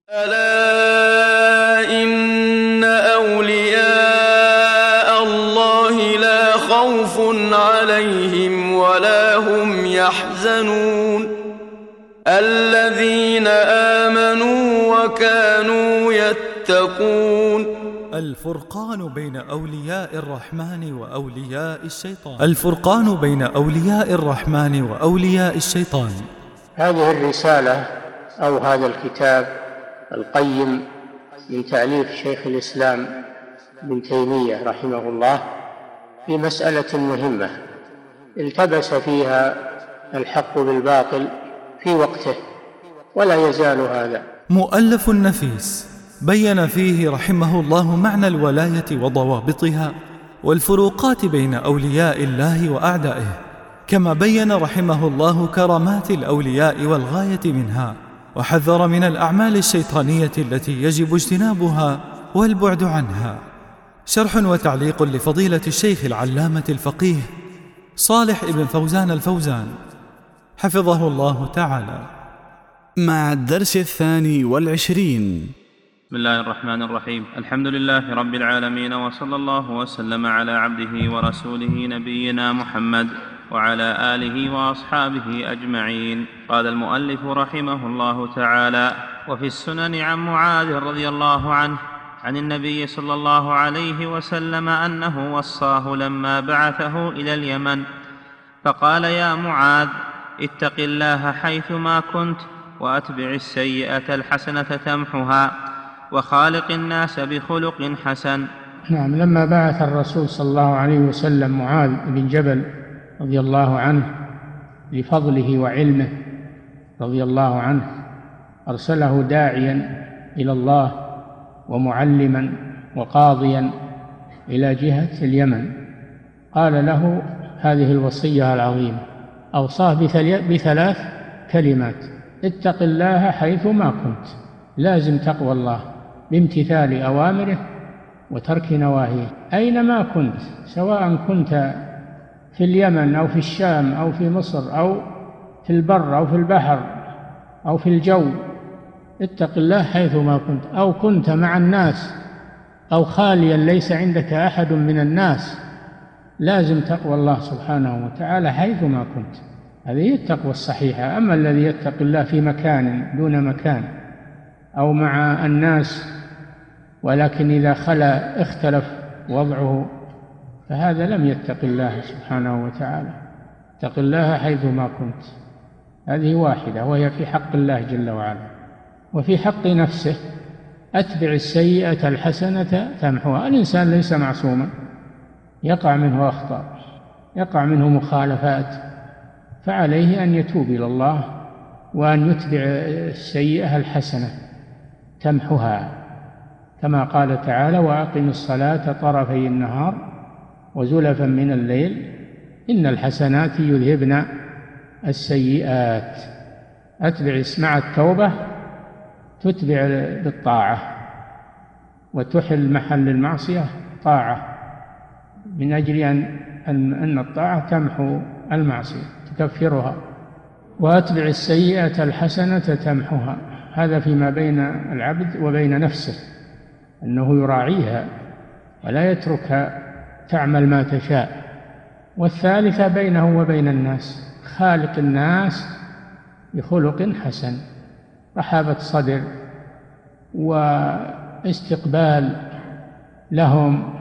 ألا إن أولياء الله لا خوف عليهم ولا هم يحزنون الذين آمنوا وكانوا يتقون. الفرقان بين أولياء الرحمن وأولياء الشيطان. الفرقان بين أولياء الرحمن وأولياء الشيطان. هذه الرسالة أو هذا الكتاب القيم من تأليف شيخ الإسلام ابن تيمية رحمه الله في مسألة مهمة التبس فيها الحق بالباطل في وقته ولا يزال هذا. مؤلف نفيس بين فيه رحمه الله معنى الولاية وضوابطها والفروقات بين أولياء الله وأعدائه، كما بين رحمه الله كرامات الأولياء والغاية منها، وحذر من الأعمال الشيطانية التي يجب اجتنابها والبعد عنها. شرح وتعليق لفضيلة الشيخ العلامة الفقيه صالح ابن فوزان الفوزان حفظه الله تعالى، مع الدرس 22. بسم الله الرحمن الرحيم. الحمد لله رب العالمين، وصلى الله وسلم على عبده ورسوله نبينا محمد وعلى آله وأصحابه أجمعين. قال المؤلف رحمه الله تعالى: وفي السنن عن معاذ رضي الله عنه عن النبي صلى الله عليه وسلم أنه وصاه لما بعثه إلى اليمن فقال: يا معاذ، اتق الله حيثما كنت، وأتبع السيئة الحسنة تمحها، وخالق الناس بخلق حسن. نعم، لما بعث الرسول صلى الله عليه وسلم معاذ بن جبل رضي الله عنه لفضله وعلمه رضي الله عنه، أرسله داعيا إلى الله ومعلما وقاضيا إلى جهة اليمن. قال له هذه الوصية العظيمة، أوصاه بثلاث كلمات: اتق الله حيثما كنت، لازم تقوى الله بامتثال أوامره وترك نواهيه أينما كنت، سواء كنت في اليمن أو في الشام أو في مصر أو في البر أو في البحر أو في الجو، اتق الله حيثما كنت، أو كنت مع الناس أو خاليا ليس عندك أحد من الناس، لازم تقوى الله سبحانه وتعالى حيثما كنت. هذه هي التقوى الصحيحة. أما الذي يتق الله في مكان دون مكان أو مع الناس ولكن إذا خلا اختلف وضعه فهذا لم يتق الله سبحانه وتعالى. اتق الله حيثما كنت، هذه واحدة وهي في حق الله جل وعلا. وفي حق نفسه: أتبع السيئة الحسنة تمحوها. الإنسان ليس معصوما، يقع منه أخطاء، يقع منه مخالفات، فعليه أن يتوب إلى الله وأن يتبع السيئة الحسنة تمحها، كما قال تعالى: وأقم الصلاة طرفي النهار وزلفا من الليل إن الحسنات يذهبن السيئات. أتبع مع التوبة تتبع بالطاعة وتحل محل المعصية طاعة، من أجل أن الطاعة تمحو المعصية تكفرها. وأتبع السيئة الحسنة تمحها، هذا فيما بين العبد وبين نفسه، أنه يراعيها ولا يتركها تعمل ما تشاء. والثالثة بينه وبين الناس: خالق الناس بخلق حسن، رحابة صدر واستقبال لهم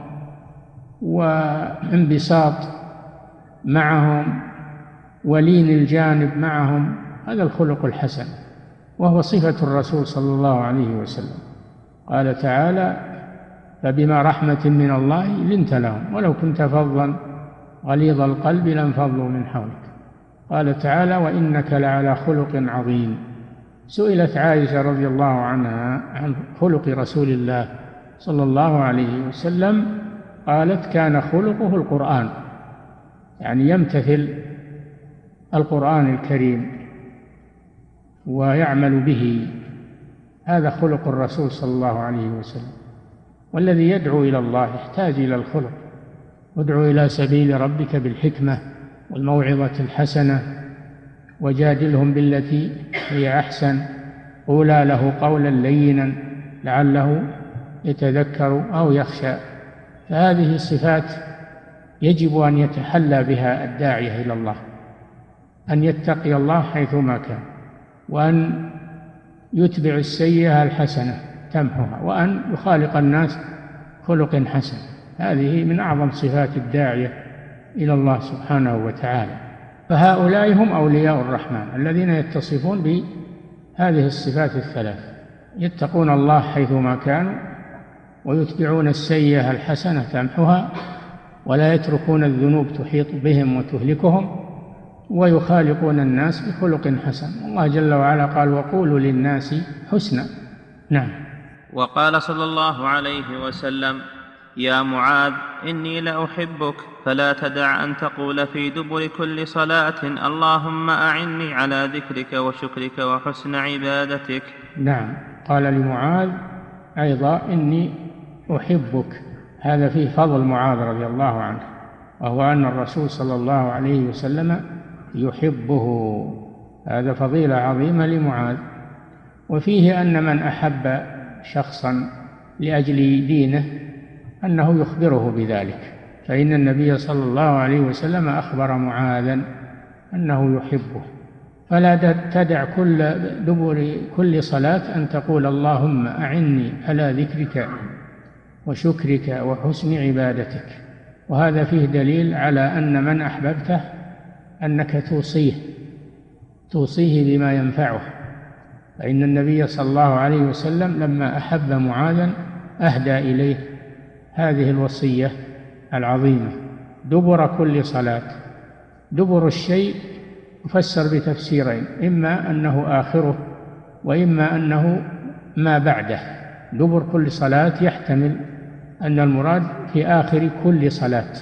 وانبساط معهم ولين الجانب معهم، هذا الخلق الحسن، وهو صفة الرسول صلى الله عليه وسلم. قال تعالى: فبما رحمة من الله لنت لهم ولو كنت فظا غليظ القلب لانفضوا من حولك. قال تعالى: وإنك لعلى خلق عظيم. سئلت عائشة رضي الله عنها عن خلق رسول الله صلى الله عليه وسلم، قالت: كان خلقه القرآن، يعني يمتثل القرآن الكريم ويعمل به، هذا خلق الرسول صلى الله عليه وسلم. والذي يدعو إلى الله يحتاج إلى الخلق. ادعو إلى سبيل ربك بالحكمة والموعظة الحسنة وجادلهم بالتي هي أحسن قولا له قولا لينا لعله يتذكر أو يخشى. فهذه الصفات يجب أن يتحلى بها الداعية إلى الله، أن يتقي الله حيثما كان، وأن يتبع السيئة الحسنة تمحها، وأن يخالق الناس خلق حسن. هذه من أعظم صفات الداعية إلى الله سبحانه وتعالى. فهؤلاء هم أولياء الرحمن الذين يتصفون بهذه الصفات الثلاث، يتقون الله حيثما كانوا، ويتبعون السيئة الحسنة تمحها، ولا يتركون الذنوب تحيط بهم وتهلكهم، ويخالقون الناس بخلق حسن. الله جل وعلا قال: وقولوا للناس حسنا. نعم. وقال صلى الله عليه وسلم: يا معاذ إني لأحبك فلا تدع أن تقول في دبر كل صلاة اللهم أعني على ذكرك وشكرك وحسن عبادتك. نعم، قال لمعاذ أيضا: إني أحبك. هذا فيه فضل معاذ رضي الله عنه، وهو أن الرسول صلى الله عليه وسلم يحبه. هذا فضيلة عظيمة لمعاذ. وفيه أن من أحب شخصا لأجل دينه أنه يخبره بذلك، فإن النبي صلى الله عليه وسلم أخبر معاذا أنه يحبه. فلا تدع دبر كل صلاة أن تقول اللهم أعني على ذكرك وشكرك وحسن عبادتك. وهذا فيه دليل على أن من أحببته أنك توصيه بما ينفعه، فإن النبي صلى الله عليه وسلم لما أحب معاذا أهدى إليه هذه الوصية العظيمة: دبر كل صلاة. دبر الشيء يفسر بتفسيرين: إما أنه آخره، وإما أنه ما بعده. دبر كل صلاة يحتمل أن المراد في آخر كل صلاة،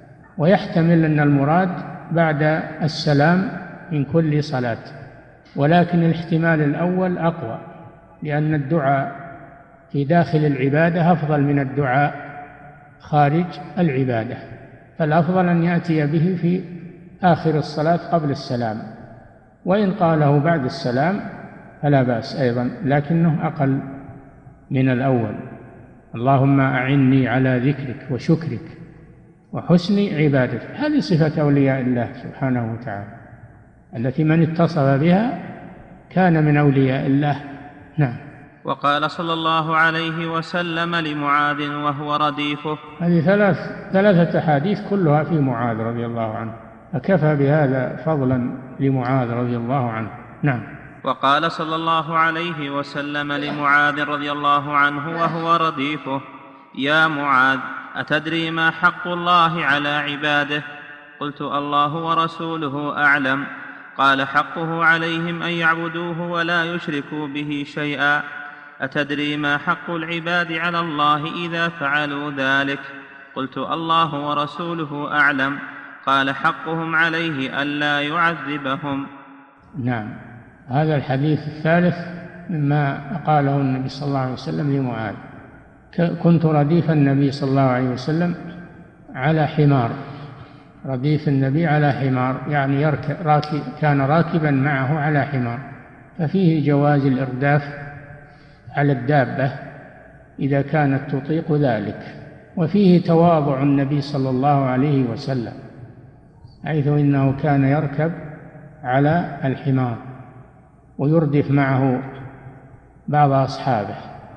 ويحتمل أن المراد بعد السلام من كل صلاة، ولكن الاحتمال الأول أقوى، لأن الدعاء في داخل العبادة أفضل من الدعاء خارج العبادة، فالأفضل أن يأتي به في آخر الصلاة قبل السلام، وإن قاله بعد السلام فلا بأس أيضا، لكنه أقل من الأول: اللهم أعني على ذكرك وشكرك وحسن عبادتك. هذه صفة أولياء الله سبحانه وتعالى، التي من اتصف بها كان من أولياء الله. نعم. وقال صلى الله عليه وسلم لمعاذ وهو رديفه. هذه ثلاثة أحاديث كلها في معاذ رضي الله عنه، فكفى بهذا فضلا لمعاذ رضي الله عنه. نعم. وقال صلى الله عليه وسلم لمعاذ رضي الله عنه وهو رديفه: يا معاذ أتدري ما حق الله على عباده؟ قلت: الله ورسوله أعلم. قال: حقه عليهم أن يعبدوه ولا يشركوا به شيئا. أتدري ما حق العباد على الله إذا فعلوا ذلك؟ قلت: الله ورسوله أعلم. قال: حقهم عليه ألا يعذبهم. نعم. هذا الحديث الثالث مما قاله النبي صلى الله عليه وسلم لمعاذ: كنت رديف النبي صلى الله عليه وسلم على حمار. رديف النبي على حمار يعني كان راكبا معه على حمار، ففيه جواز الإرداف على الدابة إذا كانت تطيق ذلك، وفيه تواضع النبي صلى الله عليه وسلم، حيث إنه كان يركب على الحمار ويردف معه بعض أصحابه.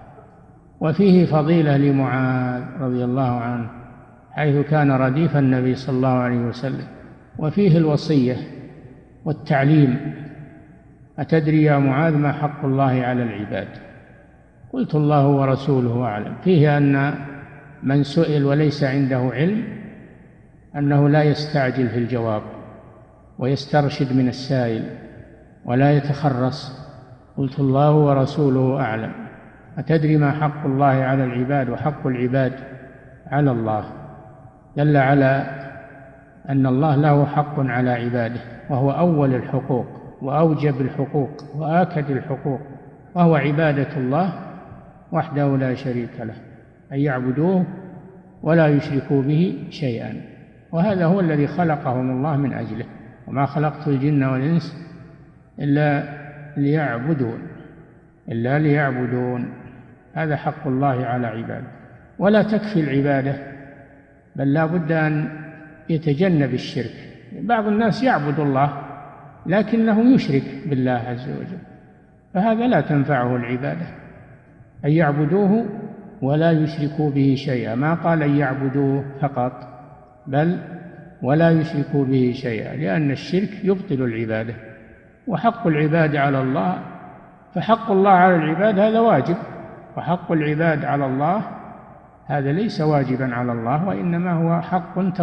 وفيه فضيلة لمعاذ رضي الله عنه حيث كان رديف النبي صلى الله عليه وسلم. وفيه الوصية والتعليم: أتدري يا معاذ ما حق الله على العباد؟ قلت: الله ورسوله أعلم. فيه أن من سئل وليس عنده علم أنه لا يستعجل في الجواب، ويسترشد من السائل ولا يتخرص. قلت: الله ورسوله أعلم. أتدري ما حق الله على العباد وحق العباد على الله؟ دل على أن الله له حق على عباده، وهو أول الحقوق وأوجب الحقوق وآكد الحقوق، وهو عبادة الله وحده لا شريك له، أن يعبدوه ولا يشركوا به شيئا. وهذا هو الذي خلقهم الله من أجله: وما خلقت الجن والإنس إلا ليعبدون. إلا ليعبدون. هذا حق الله على عباده. ولا تكفي العبادة، بل لا بد أن يتجنب الشرك. بعض الناس يعبد الله لكنه يشرك بالله عز وجل، فهذا لا تنفعه العبادة. أن يعبدوه ولا يشركوا به شيئا، ما قال أن يعبدوه فقط، بل ولا يشركوا به شيئا، لأن الشرك يبطل العبادة. وحق العباد على الله، فحق الله على العباد هذا واجب، وحق العباد على الله هذا ليس واجبا على الله، وإنما هو حق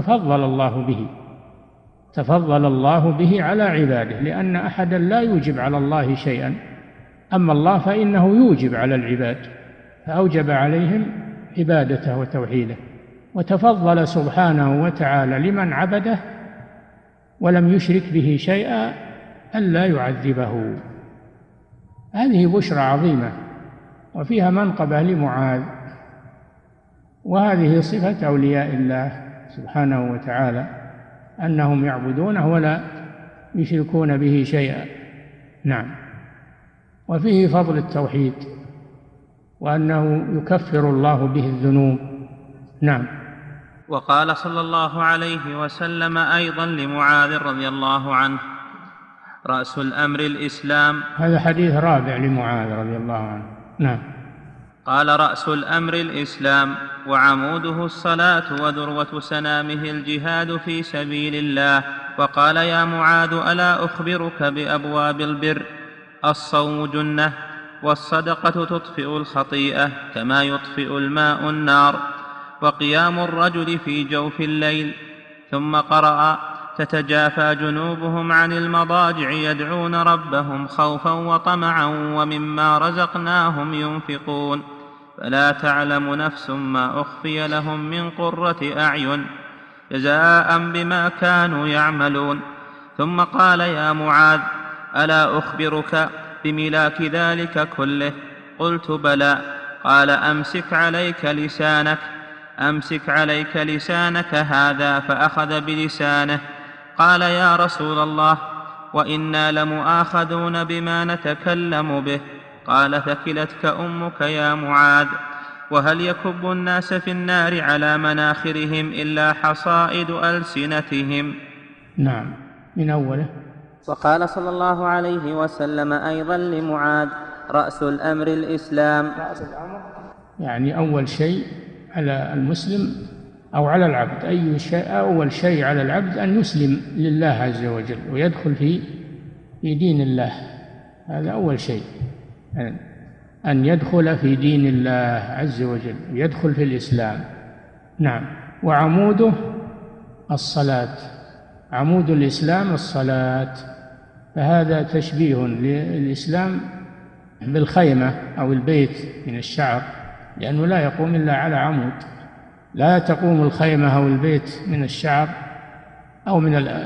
تفضل الله به على عباده، لأن أحدا لا يوجب على الله شيئا، أما الله فإنه يوجب على العباد، فأوجب عليهم عبادته وتوحيده، وتفضل سبحانه وتعالى لمن عبده ولم يشرك به شيئا ألا يعذبه. هذه بشرى عظيمة وفيها منقبة لمعاذ، وهذه صفة أولياء الله سبحانه وتعالى، أنهم يعبدونه ولا يشركون به شيئا. نعم. وفيه فضل التوحيد، وأنه يكفر الله به الذنوب. نعم. وقال صلى الله عليه وسلم أيضا لمعاذ رضي الله عنه: رأس الأمر الإسلام. هذا حديث رابع لمعاذ رضي الله عنه. نعم. قال: رأس الأمر الإسلام، وعموده الصلاة، وذروة سنامه الجهاد في سبيل الله. وقال: يا معاذ، ألا أخبرك بأبواب البر؟ الصوم جنة، والصدقة تطفئ الخطيئة كما يطفئ الماء النار، وقيام الرجل في جوف الليل. ثم قرأ: تتجافى جنوبهم عن المضاجع يدعون ربهم خوفا وطمعا ومما رزقناهم ينفقون، فلا تعلم نفس ما أخفي لهم من قرة أعين جزاء بما كانوا يعملون. ثم قال: يا معاذ، ألا أخبرك بملاك ذلك كله؟ قلت: بلى. قال: أمسك عليك لسانك هذا. فأخذ بلسانه. قال: يا رسول الله، وإنا لمؤاخذون بما نتكلم به. قال: ثكلتك أمك يا معاذ. وهل يكب الناس في النار على مناخرهم إلا حصائد ألسنتهم؟ نعم. من أوله. وقال صلى الله عليه وسلم أيضا لمعاذ: رأس الأمر الإسلام. رأس الأمر يعني أول شيء على المسلم أو على العبد، أول شيء على العبد أن يسلم لله عز وجل ويدخل في دين الله. هذا أول شيء، أن يدخل في دين الله عز وجل، يدخل في الإسلام. نعم. وعموده الصلاة، عمود الإسلام الصلاة، فهذا تشبيه للإسلام بالخيمة أو البيت من الشعر، لأنه لا يقوم إلا على عمود. لا تقوم الخيمة أو البيت من الشعر أو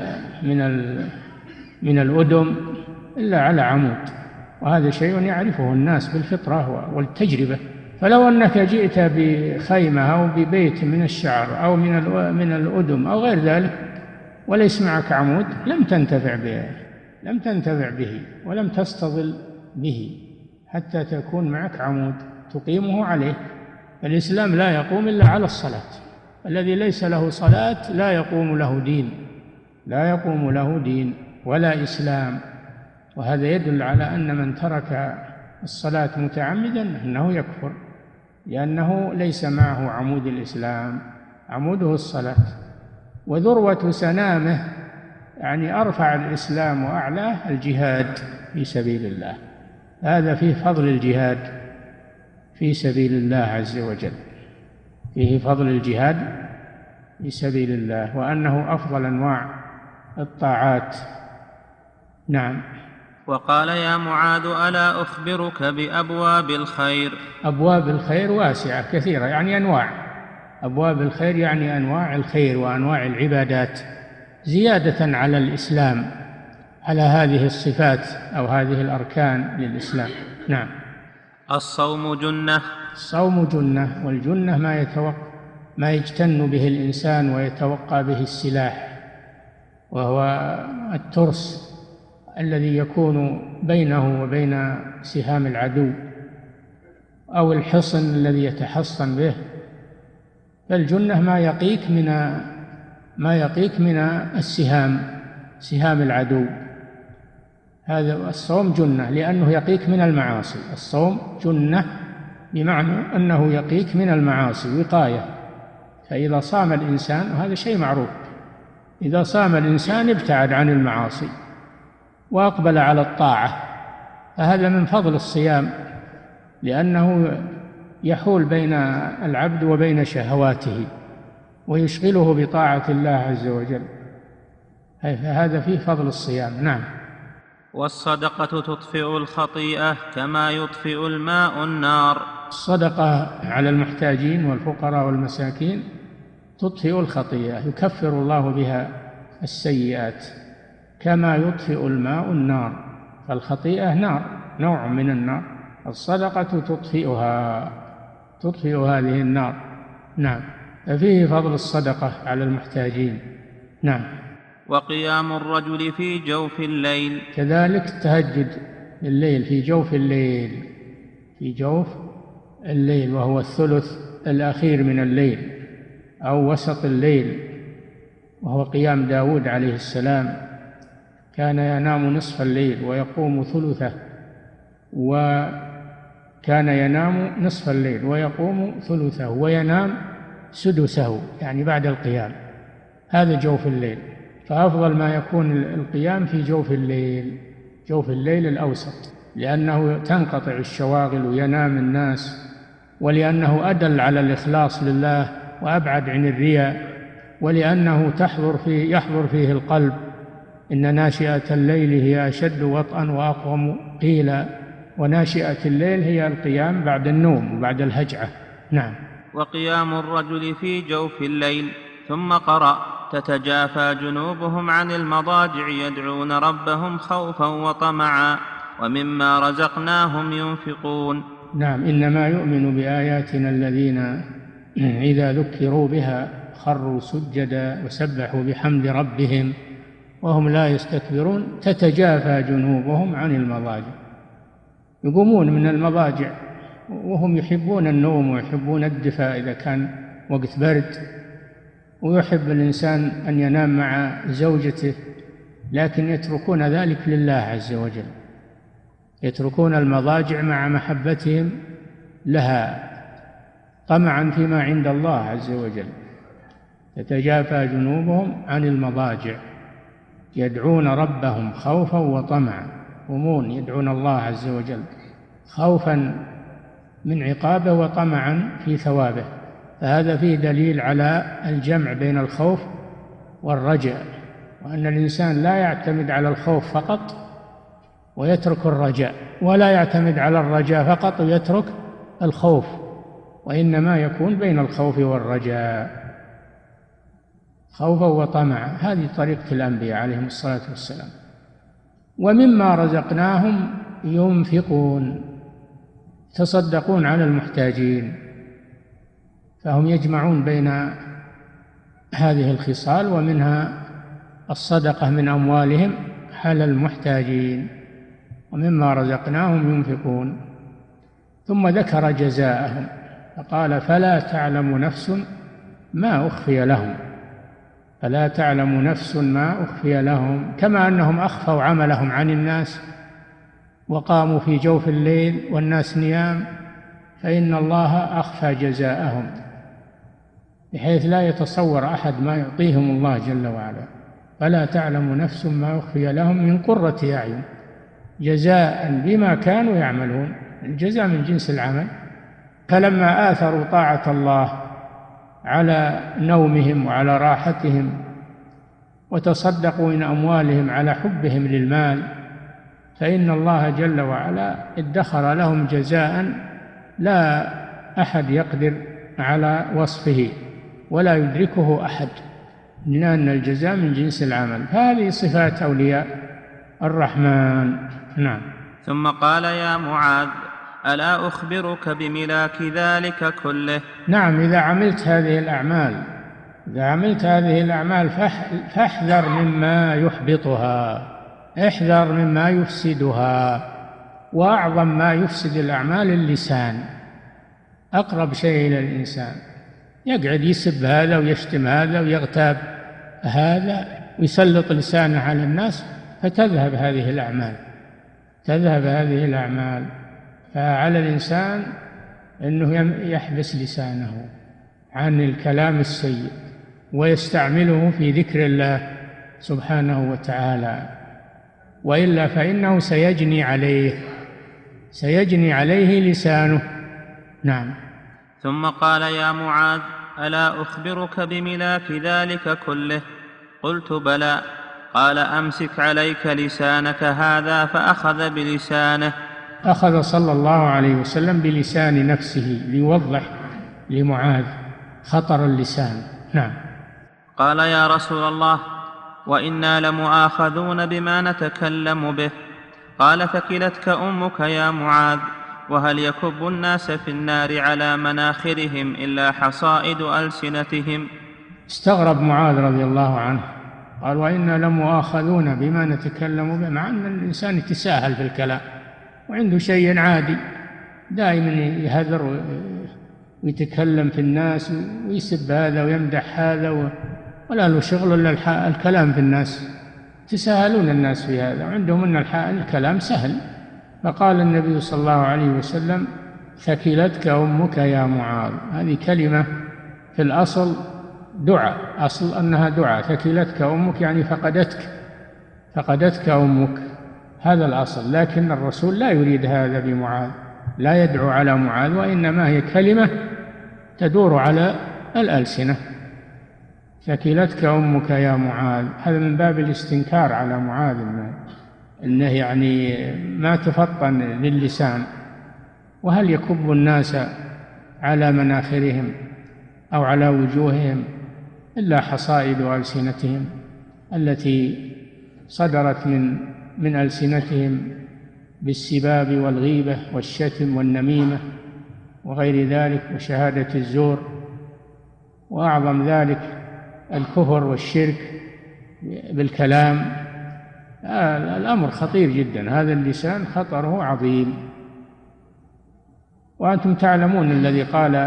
من الأدم إلا على عمود، وهذا شيء يعرفه الناس بالفطرة والتجربة. فلو أنك جئت بخيمة أو ببيت من الشعر أو من الأدم أو غير ذلك وليس معك عمود لم تنتفع به ولم تستظل به حتى تكون معك عمود تقيمه عليه. الإسلام لا يقوم إلا على الصلاة، الذي ليس له صلاة لا يقوم له دين ولا إسلام. وهذا يدل على أن من ترك الصلاة متعمدا أنه يكفر، لأنه ليس معه عمود الإسلام، عموده الصلاة. وذروة سنامه يعني أرفع الإسلام وأعلاه الجهاد في سبيل الله. هذا فيه فضل الجهاد في سبيل الله عز وجل، فيه فضل الجهاد في سبيل الله، وأنه أفضل أنواع الطاعات. نعم. وقال: يا معاذ، ألا أخبرك بأبواب الخير؟ أبواب الخير واسعة كثيرة، يعني أنواع. أبواب الخير يعني أنواع الخير وأنواع العبادات، زيادة على الإسلام، على هذه الصفات أو هذه الأركان للإسلام. نعم. الصوم جنة. الصوم جنة، والجنة ما يجتن به الإنسان ويتوقى به السلاح، وهو الترس الذي يكون بينه وبين سهام العدو أو الحصن الذي يتحصن به. فالجنة ما يقيك من سهام العدو. هذا الصوم جنة لأنه يقيك من المعاصي. الصوم جنة بمعنى أنه يقيك من المعاصي، وقاية. فإذا صام الإنسان، وهذا شيء معروف، إذا صام الإنسان ابتعد عن المعاصي وأقبل على الطاعة، فهذا من فضل الصيام، لأنه يحول بين العبد وبين شهواته ويشغله بطاعة الله عز وجل. فهذا فيه فضل الصيام. نعم. والصدقة تطفئ الخطيئة كما يطفئ الماء النار. الصدقة على المحتاجين والفقراء والمساكين تطفئ الخطيئة، يكفر الله بها السيئات كما يطفئ الماء النار. فالخطيئة نار، نوع من النار، الصدقة تطفئ هذه النار. نعم. ففيه فضل الصدقة على المحتاجين. نعم. وقيام الرجل في جوف الليل، كذلك التهجد الليل، في جوف الليل، وهو الثلث الأخير من الليل أو وسط الليل، وهو قيام داود عليه السلام، كان ينام نصف الليل ويقوم ثلثه، وكان ينام نصف الليل ويقوم ثلثه وينام سدسه، يعني بعد القيام. هذا جوف الليل. فأفضل ما يكون القيام في جوف الليل الأوسط، لأنه تنقطع الشواغل وينام الناس، ولأنه أدل على الإخلاص لله وأبعد عن الرياء، ولأنه يحضر فيه القلب. إن ناشئة الليل هي أشد وطئا وأقوم قيلا. وناشئة الليل هي القيام بعد النوم وبعد الهجعة. نعم. وقيام الرجل في جوف الليل. ثم قرأ: تتجافى جنوبهم عن المضاجع يدعون ربهم خوفا وطمعا ومما رزقناهم ينفقون. نعم. إنما يؤمن بآياتنا الذين إذا ذكروا بها خروا سجدا وسبحوا بحمد ربهم وهم لا يستكبرون. تتجافى جنوبهم عن المضاجع، يقومون من المضاجع وهم يحبون النوم ويحبون الدفاء إذا كان وقت برد، ويحب الإنسان أن ينام مع زوجته، لكن يتركون ذلك لله عز وجل، يتركون المضاجع مع محبتهم لها طمعا فيما عند الله عز وجل. تتجافى جنوبهم عن المضاجع يدعون ربهم خوفا وطمعا، يقومون يدعون الله عز وجل خوفا من عقابه وطمعا في ثوابه. فهذا فيه دليل على الجمع بين الخوف والرجاء، وأن الإنسان لا يعتمد على الخوف فقط ويترك الرجاء، ولا يعتمد على الرجاء فقط ويترك الخوف، وإنما يكون بين الخوف والرجاء، خوفا وطمعا. هذه طريقة الأنبياء عليهم الصلاة والسلام. ومما رزقناهم ينفقون، يتصدقون على المحتاجين، فهم يجمعون بين هذه الخصال، ومنها الصدقة من أموالهم على المحتاجين. ومما رزقناهم ينفقون. ثم ذكر جزاءهم فقال: فلا تعلم نفس ما أخفي لهم. فلا تعلم نفس ما أخفي لهم، كما أنهم أخفوا عملهم عن الناس وقاموا في جوف الليل والناس نيام، فإن الله أخفى جزاءهم بحيث لا يتصور أحد ما يعطيهم الله جل وعلا. فلا تعلم نفس ما أخفي لهم من قرة أعين جزاء بما كانوا يعملون. الجزاء من جنس العمل. فلما آثروا طاعة الله على نومهم وعلى راحتهم وتصدقوا من أموالهم على حبهم للمال، فإن الله جل وعلا ادخر لهم جزاء لا أحد يقدر على وصفه ولا يدركه أحد، لأن الجزاء من جنس العمل. هذه صفات أولياء الرحمن. نعم. ثم قال: يا معاذ، ألا أخبرك بملاك ذلك كله؟ نعم. إذا عملت هذه الأعمال فاحذر مما يحبطها. احذر مما يفسدها. وأعظم ما يفسد الأعمال اللسان، أقرب شيء إلى الإنسان، يقعد يسب هذا ويشتم هذا ويغتاب هذا ويسلط لسانه على الناس، فتذهب هذه الأعمال. فعلى الإنسان أنه يحبس لسانه عن الكلام السيء ويستعمله في ذكر الله سبحانه وتعالى، وإلا فإنه سيجني عليه لسانه. نعم. ثم قال: يا معاذ، ألا أخبرك بملاك ذلك كله؟ قلت: بلى. قال: أمسك عليك لسانك هذا. فأخذ بلسانه. أخذ صلى الله عليه وسلم بلسان نفسه ليوضح لمعاذ خطر اللسان. نعم. قال: يا رسول الله، وإنا لمؤاخذون بما نتكلم به. قال: ثكلتك أمك يا معاذ، وهل يكب الناس في النار على مناخرهم إلا حصائد ألسنتهم؟ استغرب معاذ رضي الله عنه، قال: وإنا لمؤاخذون بما نتكلم به، مع أن الإنسان يتساهل في الكلام وعنده شيء عادي، دائما يهذر ويتكلم في الناس ويسب هذا ويمدح هذا ولا له شغل إلا الكلام في الناس، تساهلون الناس في هذا، وعندهم أن الكلام سهل. فقال النبي صلى الله عليه وسلم: ثكلتك أمك يا معاذ. هذه كلمة في الأصل دعاء، أصل أنها دعاء. ثكلتك أمك يعني فقدتك أمك، هذا الأصل. لكن الرسول لا يريد هذا بمعاذ، لا يدعو على معاذ، وإنما هي كلمة تدور على الألسنة. ثكلتك أمك يا معاذ، هذا من باب الاستنكار على معاذ، إنه يعني ما تفطن للسان. وهل يكب الناس على مناخرهم أو على وجوههم إلا حصائد ألسنتهم التي صدرت من ألسنتهم بالسباب والغيبة والشتم والنميمة وغير ذلك وشهادة الزور، وأعظم ذلك الكفر والشرك بالكلام. الأمر خطير جدا، هذا اللسان خطره عظيم. وأنتم تعلمون الذي قال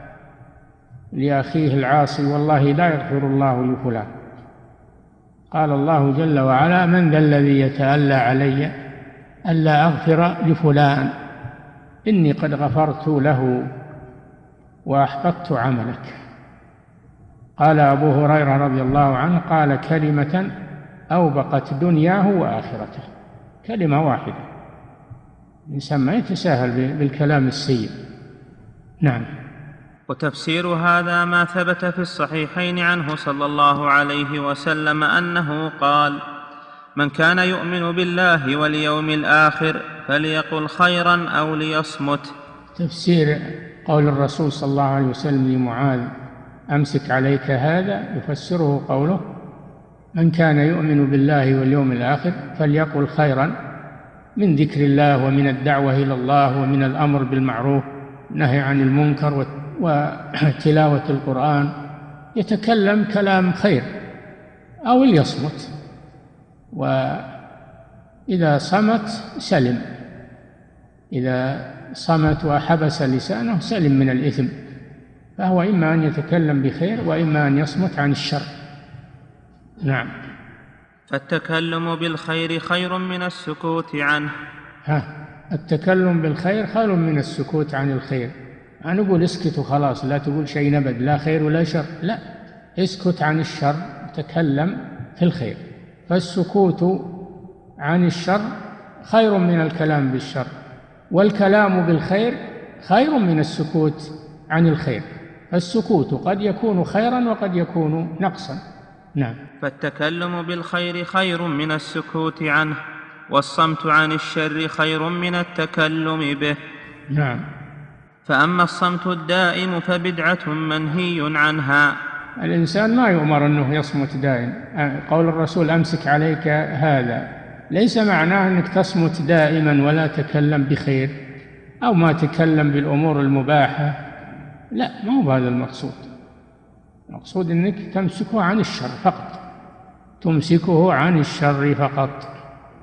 لأخيه العاصي: والله لا يغفر الله لفلان. قال الله جل وعلا: من ذا الذي يتألى علي ألا أغفر لفلان، إني قد غفرت له وأحبطت عملك. قال أبو هريرة رضي الله عنه: قال كلمة أوبقت دنياه وآخرته، كلمة واحدة. الإنسان ما يتساهل بالكلام السيء. نعم. وتفسير هذا ما ثبت في الصحيحين عنه صلى الله عليه وسلم أنه قال: من كان يؤمن بالله واليوم الآخر فليقل خيرا أو ليصمت. تفسير قول الرسول صلى الله عليه وسلم لمعاذ: أمسك عليك هذا، يفسره قوله: من كان يؤمن بالله واليوم الآخر فليقل خيرا، من ذكر الله ومن الدعوة إلى الله ومن الأمر بالمعروف والنهي عن المنكر وتلاوة القرآن، يتكلم كلام خير، أو ليصمت. وإذا صمت سلم، إذا صمت وحبس لسانه سلم من الإثم، فهو إما أن يتكلم بخير وإما أن يصمت عن الشر. نعم. فالتكلم بالخير خير من السكوت عنه. التكلم بالخير خير من السكوت عن الخير. أنا أقول اسكت وخلاص، لا تقول شيء نبد، لا خير ولا شر، لا، اسكت عن الشر، تكلم في الخير. فالسكوت عن الشر خير من الكلام بالشر، والكلام بالخير خير من السكوت عن الخير. السكوت قد يكون خيرا وقد يكون نقصا. نعم. فالتكلم بالخير خير من السكوت عنه، والصمت عن الشر خير من التكلم به. نعم. فأما الصمت الدائم فبدعة منهي عنها. الإنسان ما يؤمر أنه يصمت دائم. قول الرسول: أمسك عليك هذا، ليس معناه أنك تصمت دائما ولا تكلم بخير أو ما تكلم بالأمور المباحة، لا، ما هو هذا المقصود. المقصود أنك تمسكه عن الشر فقط، تمسكه عن الشر فقط.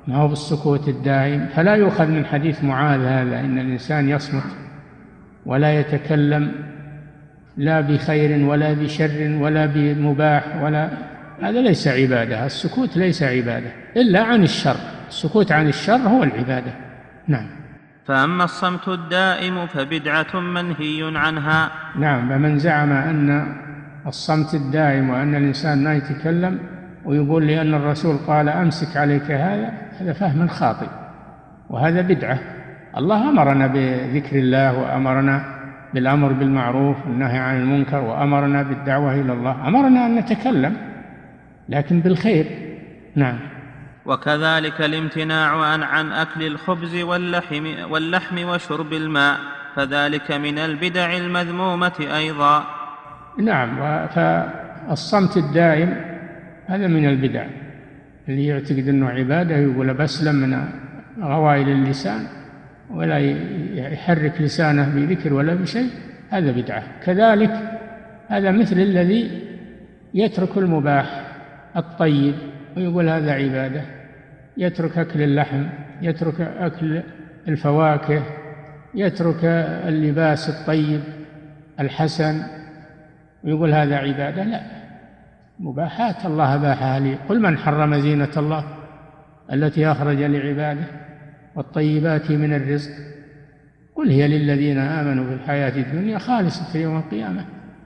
ما هو بالسكوت الدائم. فلا يؤخذ من حديث معاذ هذا إن الإنسان يصمت ولا يتكلم لا بخير ولا بشر ولا بمباح هذا ليس عبادة. السكوت ليس عبادة إلا عن الشر. السكوت عن الشر هو العبادة. نعم. فأما الصمت الدائم فبدعة منهي عنها. نعم. فمن زعم أن الصمت الدائم وأن الإنسان لا يتكلم ويقول لأن الرسول قال أمسك عليك هذا فهم خاطئ، وهذا بدعة. الله أمرنا بذكر الله، وأمرنا بالأمر بالمعروف والنهي عن المنكر، وأمرنا بالدعوة إلى الله. أمرنا أن نتكلم لكن بالخير. نعم. وكذلك الامتناع عن أكل الخبز واللحم وشرب الماء، فذلك من البدع المذمومة أيضا. نعم. فالصمت الدائم هذا من البدع. اللي يعتقد أنه عبادة يقول بسلم من غوائل اللسان ولا يحرك لسانه بذكر ولا بشيء، هذا بدعة. كذلك هذا مثل الذي يترك المباح الطيب ويقول هذا عبادة، يترك أكل اللحم، يترك أكل الفواكه، يترك اللباس الطيب الحسن ويقول هذا عبادة. لا، مباحات الله أباحها لي. قل من حرم زينة الله التي أخرج لعباده والطيبات من الرزق قل هي للذين آمنوا في الحياة الدنيا خالصة يوم القيامة.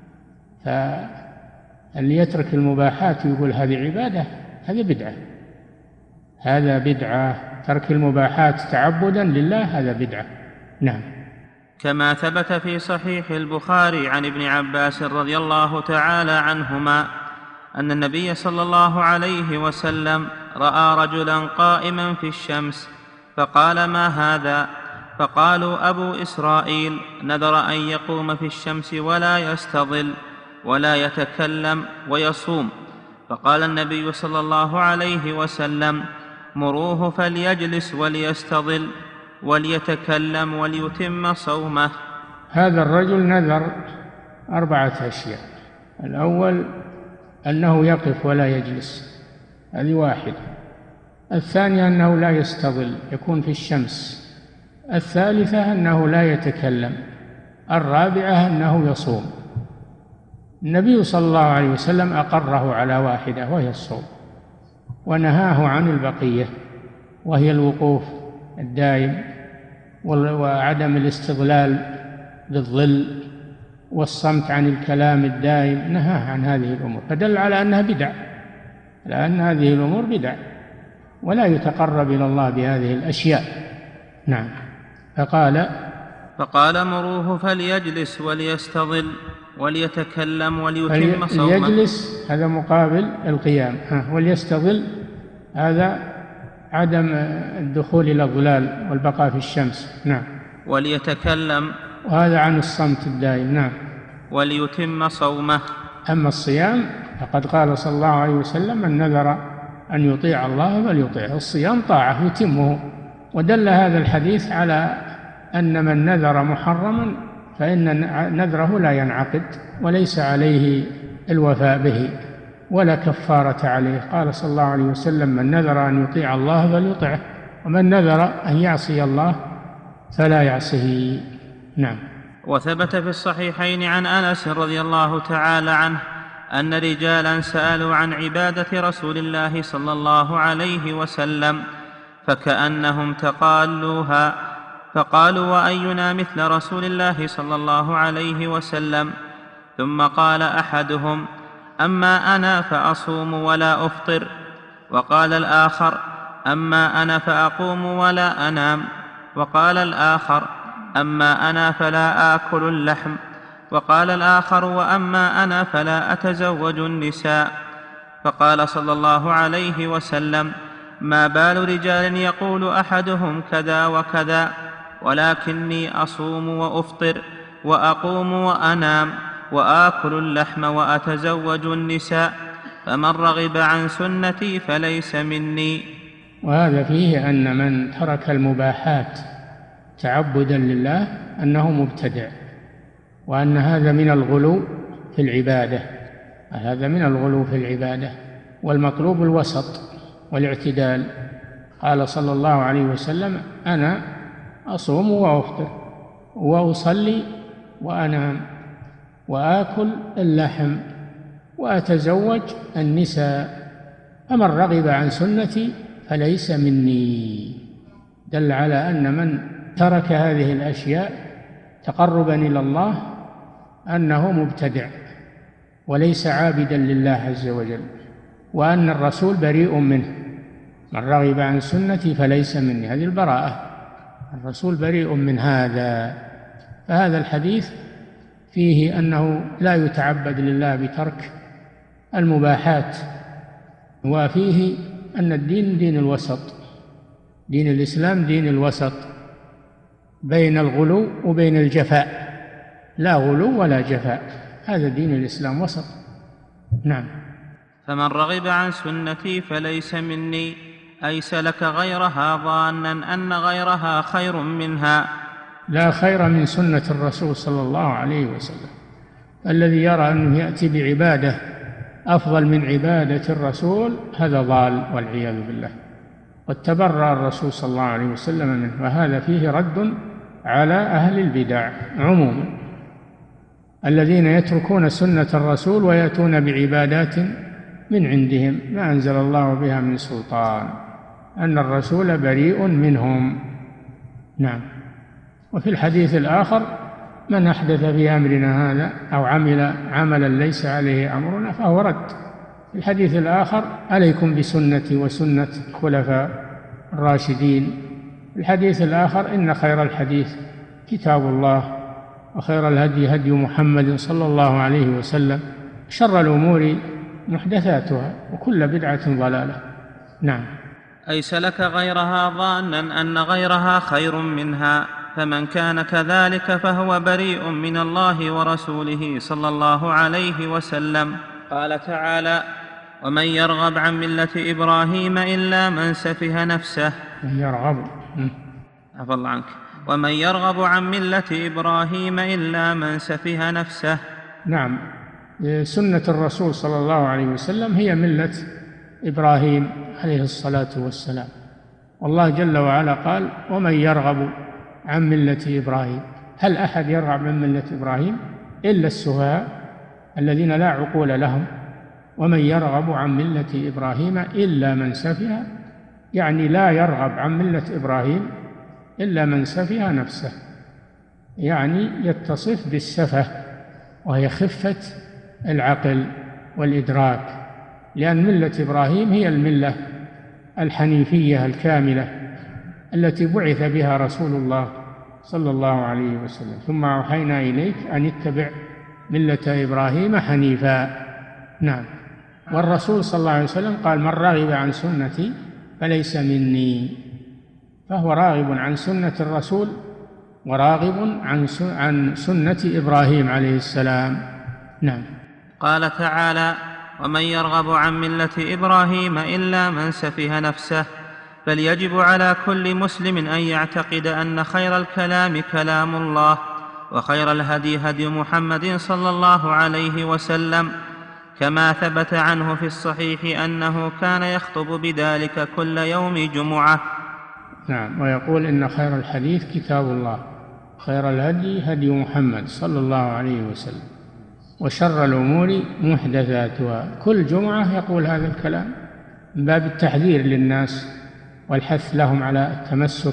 فاللي يترك المباحات ويقول هذه عبادة هذه بدعة. هذا بدعة. ترك المباحات تعبدا لله هذا بدعة. نعم. كما ثبت في صحيح البخاري عن ابن عباس رضي الله تعالى عنهما أن النبي صلى الله عليه وسلم رأى رجلا قائما في الشمس فقال ما هذا؟ فقالوا أبو إسرائيل نذر أن يقوم في الشمس ولا يستظل ولا يتكلم ويصوم. فقال النبي صلى الله عليه وسلم مروه فليجلس وليستظل وليتكلم وليتم صومه. هذا الرجل نذر 4 أشياء. الأول أنه يقف ولا يجلس، هذه واحدة. الثانية أنه لا يستظل يكون في الشمس. الثالثة أنه لا يتكلم. الرابعة أنه يصوم. النبي صلى الله عليه وسلم أقره على واحدة وهي الصوم، ونهاه عن البقية وهي الوقوف الدائم وعدم الاستظلال بالظل والصمت عن الكلام الدائم. نهاه عن هذه الأمور، فدل على أنها بدع، لأن هذه الأمور بدع ولا يتقرب إلى الله بهذه الأشياء. نعم. فقال مروه فليجلس وليستظل وليتكلم وليتم صومه. يجلس هذا مقابل القيام، وليستظل هذا عدم الدخول إلى الظلال والبقاء في الشمس. نعم. وليتكلم وهذا عن الصمت الدائم. نعم. وليتم صومه. أما الصيام فقد قال صلى الله عليه وسلم من نذر أن يطيع الله فليطيعه. الصيام طاعة يتمه. ودل هذا الحديث على أن من نذر محرما فإن نذره لا ينعقد وليس عليه الوفاء به ولا كفارة عليه. قال صلى الله عليه وسلم من نذر أن يطيع الله فليطعه، ومن نذر أن يعصي الله فلا يعصه. نعم. وثبت في الصحيحين عن أنس رضي الله تعالى عنه أن رجالا سألوا عن عبادة رسول الله صلى الله عليه وسلم فكأنهم تقالوها، فقالوا وأينا مثل رسول الله صلى الله عليه وسلم؟ ثم قال أحدهم أما أنا فأصوم ولا أفطر، وقال الآخر أما أنا فأقوم ولا أنام، وقال الآخر أما أنا فلا آكل اللحم، وقال الآخر وأما أنا فلا أتزوج النساء. فقال صلى الله عليه وسلم ما بال رجال يقول أحدهم كذا وكذا ولكني أصوم وأفطر وأقوم وأنام وآكل اللحم وأتزوج النساء، فمن رغب عن سنتي فليس مني. وهذا فيه أن من ترك المباحات تعبدا لله أنه مبتدع، وأن هذا من الغلو في العبادة. هذا من الغلو في العبادة، والمطلوب الوسط والاعتدال. قال صلى الله عليه وسلم: أنا أصوم وأفطر وأصلي وأنام وآكل اللحم وأتزوج النساء، فمن رغب عن سنتي فليس مني. دل على أن من ترك هذه الأشياء تقربا إلى الله أنه مبتدع وليس عابدا لله عز وجل، وأن الرسول بريء منه. من رغب عن سنتي فليس مني، هذه البراءة، الرسول بريء من هذا. فهذا الحديث فيه أنه لا يتعبد لله بترك المباحات، وفيه أن الدين دين الوسط، دين الإسلام دين الوسط بين الغلو وبين الجفاء، لا غلو ولا جفاء، هذا دين الإسلام وسط. نعم. فمن رغب عن سنتي فليس مني، أي سلك غيرها ظانا أن غيرها خير منها. لا خير من سنة الرسول صلى الله عليه وسلم. الذي يرى أنه يأتي بعبادة أفضل من عبادة الرسول هذا ضال والعياذ بالله، واتبرأ الرسول صلى الله عليه وسلم منه، وهذا فيه رد على أهل البدع عموما، الذين يتركون سنة الرسول ويأتون بعبادات من عندهم ما أنزل الله بها من سلطان، أن الرسول بريء منهم. نعم. وفي الحديث الآخر: من أحدث في أمرنا هذا أو عمل عملا ليس عليه أمرنا فهو رد. في الحديث الآخر: عليكم بسنتي وسنة الخلفاء الراشدين. في الحديث الآخر: إن خير الحديث كتاب الله، وخير الهدي هدي محمد صلى الله عليه وسلم، شر الأمور محدثاتها، وكل بدعة ضلالة. نعم. أي سلك غيرها ظانا أن غيرها خير منها، فمن كان كذلك فهو بريء من الله ورسوله صلى الله عليه وسلم. قال تعالى: ومن يرغب عن ملة إبراهيم إلا من سفه نفسه. عفى الله عنك. ومن يرغب عن ملة إبراهيم إلا من سفه نفسه. نعم. سنة الرسول صلى الله عليه وسلم هي ملة إبراهيم عليه الصلاة والسلام، والله جل وعلا قال: ومن يرغب عن ملة إبراهيم. هل أحد يرغب عن ملة إبراهيم إلا السفهاء الذين لا عقول لهم؟ ومن يرغب عن ملة إبراهيم إلا من سفه، يعني لا يرغب عن ملة إبراهيم إلا من سفه نفسه، يعني يتصف بالسفه، وهي خفة العقل والإدراك، لأن ملة إبراهيم هي الملة الحنيفية الكاملة التي بعث بها رسول الله صلى الله عليه وسلم، ثم أوحينا إليك أن اتبع ملة إبراهيم حنيفا. نعم. والرسول صلى الله عليه وسلم قال: من رغب عن سنتي فليس مني، فهو راغب عن سنة الرسول وراغب عن سنة إبراهيم عليه السلام. نعم. قال تعالى: ومن يرغب عن ملة إبراهيم إلا من سفه نفسه. بل يجب على كل مسلم أن يعتقد أن خير الكلام كلام الله، وخير الهدي هدي محمد صلى الله عليه وسلم، كما ثبت عنه في الصحيح أنه كان يخطب بذلك كل يوم جمعة. نعم. ويقول: إن خير الحديث كتاب الله، خير الهدي هدي محمد صلى الله عليه وسلم، وشر الأمور محدثاتها. كل جمعة يقول هذا الكلام من باب التحذير للناس والحث لهم على التمسك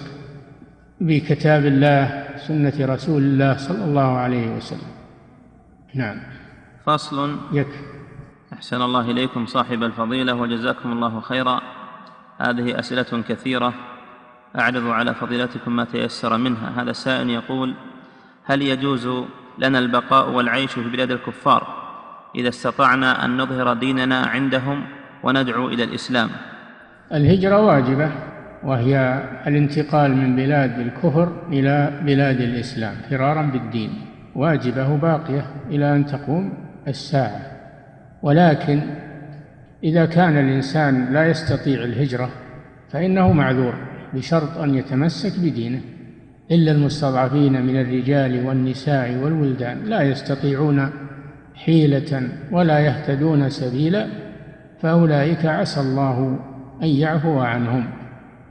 بكتاب الله سنة رسول الله صلى الله عليه وسلم. نعم. فصل. يكفي. أحسن الله إليكم صاحب الفضيلة وجزاكم الله خيرا. هذه أسئلة كثيرة أعرض على فضيلتكم ما تيسر منها. هذا السائل يقول: هل يجوز لنا البقاء والعيش في بلاد الكفار إذا استطعنا أن نظهر ديننا عندهم وندعو إلى الإسلام؟ الهجرة واجبة، وهي الانتقال من بلاد الكفر إلى بلاد الإسلام فرارا بالدين، واجبة باقية إلى أن تقوم الساعة. ولكن إذا كان الإنسان لا يستطيع الهجرة فإنه معذور بشرط أن يتمسك بدينه، إلا المستضعفين من الرجال والنساء والولدان لا يستطيعون حيلة ولا يهتدون سبيلا، فأولئك عسى الله أن يعفو عنهم.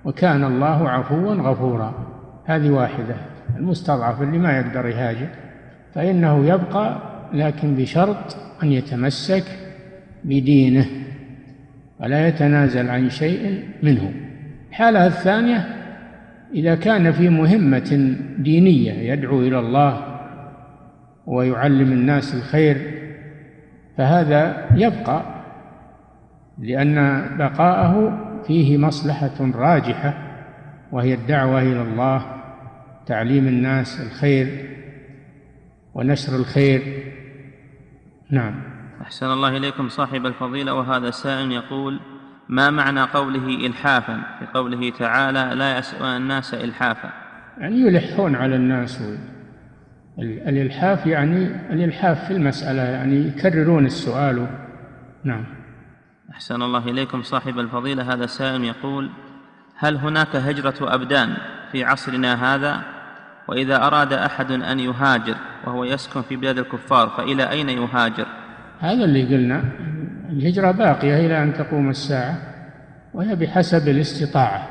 وكان الله عفوا غفورا. هذه واحدة. المستضعف اللي ما يقدر يهاجر فإنه يبقى، لكن بشرط أن يتمسك بدينه ولا يتنازل عن شيء منه. الحالة الثانية إذا كان في مهمة دينية يدعو إلى الله ويعلم الناس الخير فهذا يبقى، لأن بقاءه فيه مصلحة راجحة وهي الدعوة إلى الله، تعليم الناس الخير ونشر الخير. نعم. أحسن الله إليكم صاحب الفضيلة. وهذا سائل يقول: ما معنى قوله إلحافا في قوله تعالى لا يسألون الناس إلحافا؟ يعني يلحون على الناس. الإلحاف يعني الإلحاف في المسألة، يعني يكررون السؤال. نعم. أحسن الله إليكم صاحب الفضيلة. هذا سائل يقول: هل هناك هجرة أبدان في عصرنا هذا؟ وإذا أراد أحد أن يهاجر وهو يسكن في بلاد الكفار فإلى أين يهاجر؟ هذا اللي قلنا، الهجرة باقية إلى أن تقوم الساعة، وهي بحسب الاستطاعة.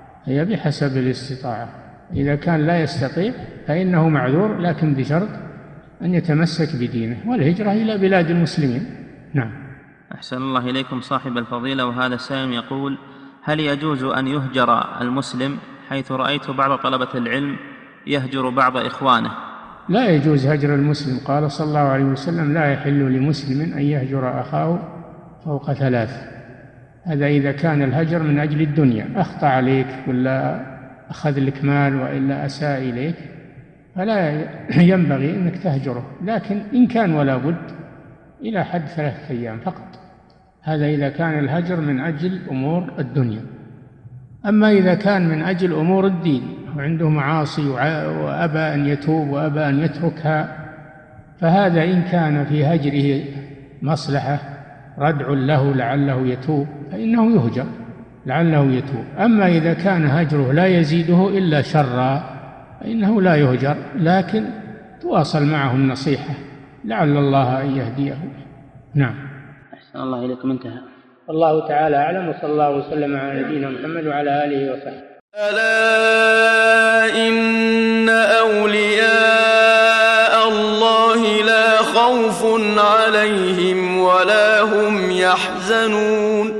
إذا كان لا يستطيع فإنه معذور، لكن بشرط أن يتمسك بدينه، والهجرة إلى بلاد المسلمين. نعم. أحسن الله إليكم صاحب الفضيلة. وهذا السائل يقول: هل يجوز أن يهجر المسلم، حيث رأيت بعض طلبة العلم يهجر بعض إخوانه؟ لا يجوز هجر المسلم. قال صلى الله عليه وسلم: لا يحل لمسلم أن يهجر أخاه فوق 3. هذا إذا كان الهجر من أجل الدنيا، أخطأ عليك ولا أخذ لك مال وإلا أساء إليك فلا ينبغي أنك تهجره، لكن إن كان ولا بد إلى حد 3 أيام فقط. هذا إذا كان الهجر من أجل أمور الدنيا. أما إذا كان من أجل أمور الدين وعنده معاصي وأبى أن يتوب وأبى أن يتركها، فهذا إن كان في هجره مصلحة ردع له لعله يتوب فإنه يهجر لعله يتوب. أما إذا كان هجره لا يزيده إلا شرا فإنه لا يهجر، لكن تواصل معه النصيحة لعل الله أن يهديه. نعم. أحسن الله إليكم. انتهى. الله تعالى أعلم، وصلى الله وسلم على نبينا محمد وعلى آله وصحبه. ألا إن أولياء الله لا خوف عليهم ولا هم يحزنون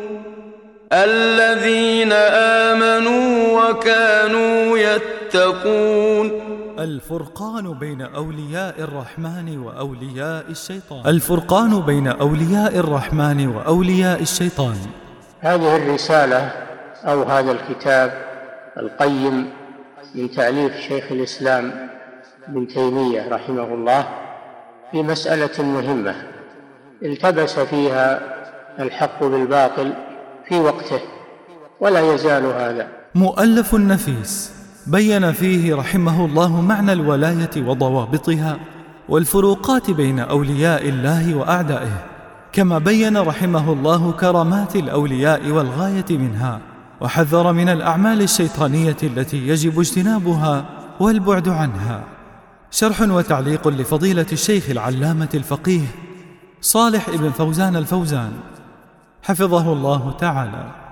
الذين آمنوا وكانوا يتقون. الفرقان بين أولياء الرحمن وأولياء الشيطان. الفرقان بين أولياء الرحمن وأولياء الشيطان. هذه الرسالة أو هذا الكتاب القيم من تأليف شيخ الإسلام ابن تيمية رحمه الله في مسألة مهمة التبس فيها الحق بالباطل في وقته ولا يزال هذا. مؤلف نفيس بين فيه رحمه الله معنى الولاية وضوابطها والفروقات بين أولياء الله وأعدائه، كما بين رحمه الله كرامات الأولياء والغاية منها، وحذر من الأعمال الشيطانية التي يجب اجتنابها والبعد عنها. شرح وتعليق لفضيلة الشيخ العلامة الفقيه صالح ابن فوزان الفوزان حفظه الله تعالى.